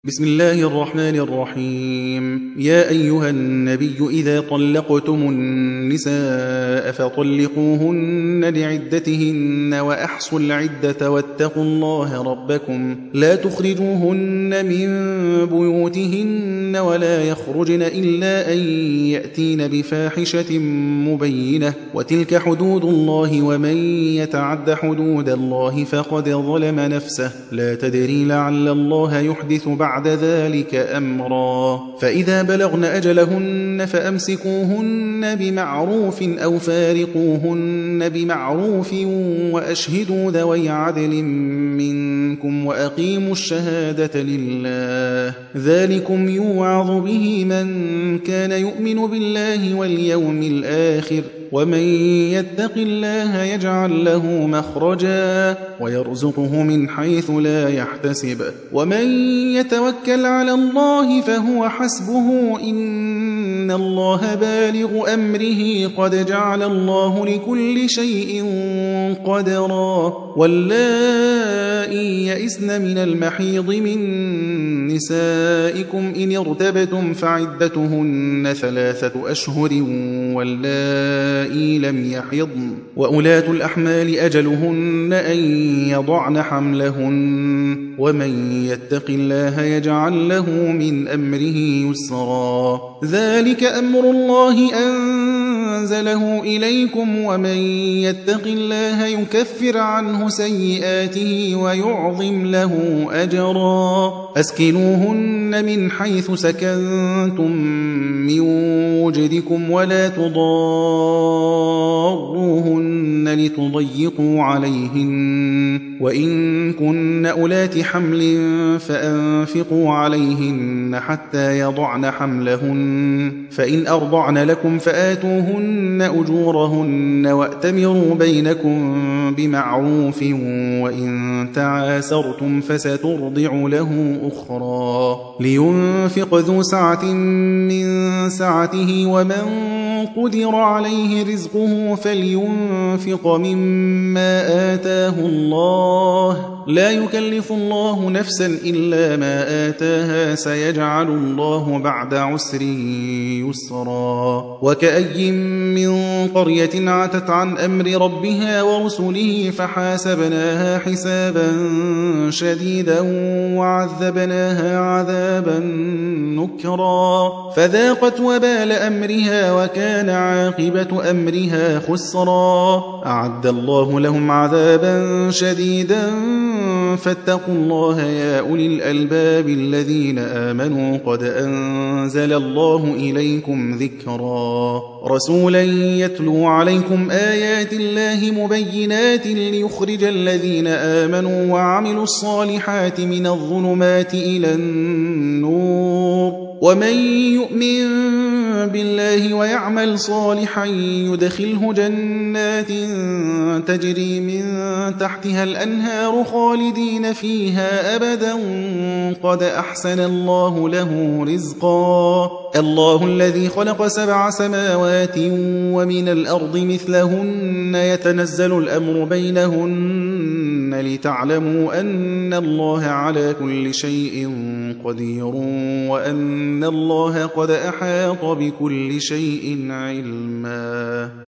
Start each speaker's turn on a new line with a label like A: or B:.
A: بسم الله الرحمن الرحيم. يا أيها النبي إذا طلقتم النساء فطلقوهن لعدتهن وأحصوا العدة واتقوا الله ربكم لا تخرجوهن من بيوتهن ولا يخرجن إلا أن يأتين بفاحشة مبينة وتلك حدود الله ومن يتعد حدود الله فقد ظلم نفسه لا تدري لعل الله يحدث بعد ذلك أمرا. فإذا بلغن أجلهن فأمسكوهن بمعروف أو فارقوهن بمعروف وأشهدوا ذوي عدل منكم وأقيموا الشهادة لله ذلكم يوعظ به من كان يؤمن بالله واليوم الآخر ومن يتق الله يجعل له مخرجا ويرزقه من حيث لا يحتسب ومن يتوكل على الله فهو حسبه إن الله بالغ أمره قد جعل الله لكل شيء قدرا. واللائي يئسن من المحيض من نسائكم إن ارتبتم فعدتهن 3 أشهر واللائي لم يحضن وأولاة الأحمال أجلهن أن يضعن حملهن ومن يتق الله يجعل له من أمره يسرا. ذلك أمر الله أنزله إليكم ومن يتق الله يكفر عنه سيئاته ويعظم له أجرا. أسكنوهن من حيث سكنتم من وجدكم ولا تضاروهن لتضيقوا عليهن وإن كن أولات حمل فأنفقوا عليهن حتى يضعن حملهن فإن أرضعن لكم فآتوهن أجورهن وأتمروا بينكم بمعروف وإن تعاسرتم فسترضع له أخرى. لينفق ذو سعة من سعته ومن قدر عليه رزقه فلينفق مما آتاه الله لا يكلف الله نفسا إلا ما آتاها سيجعل الله بعد عسر يسرا. وكأي من قرية عتت عن أمر ربها ورسله فحاسبناها حسابا شديدا وعذبناها عذابا نكرا فذاقت وبال أمرها وكان عاقبة أمرها خسرا. أعد الله لهم عذابا شديدا فاتقوا الله يا أولي الألباب الذين آمنوا قد أنزل الله إليكم ذكرا. رسولا يتلو عليكم آيات الله مبينات ليخرج الذين آمنوا وعملوا الصالحات من الظلمات إلى النور ومن يؤمن بالله ويعمل صالحا يدخله جنات تجري من تحتها الأنهار خالدين فيها أبدا قد أحسن الله له رزقا. الله الذي خلق 7 سماوات ومن الأرض مثلهن يتنزل الأمر بينهن لتعلموا أن الله على كل شيء قدير وأن الله قد أحاط بكل شيء علما.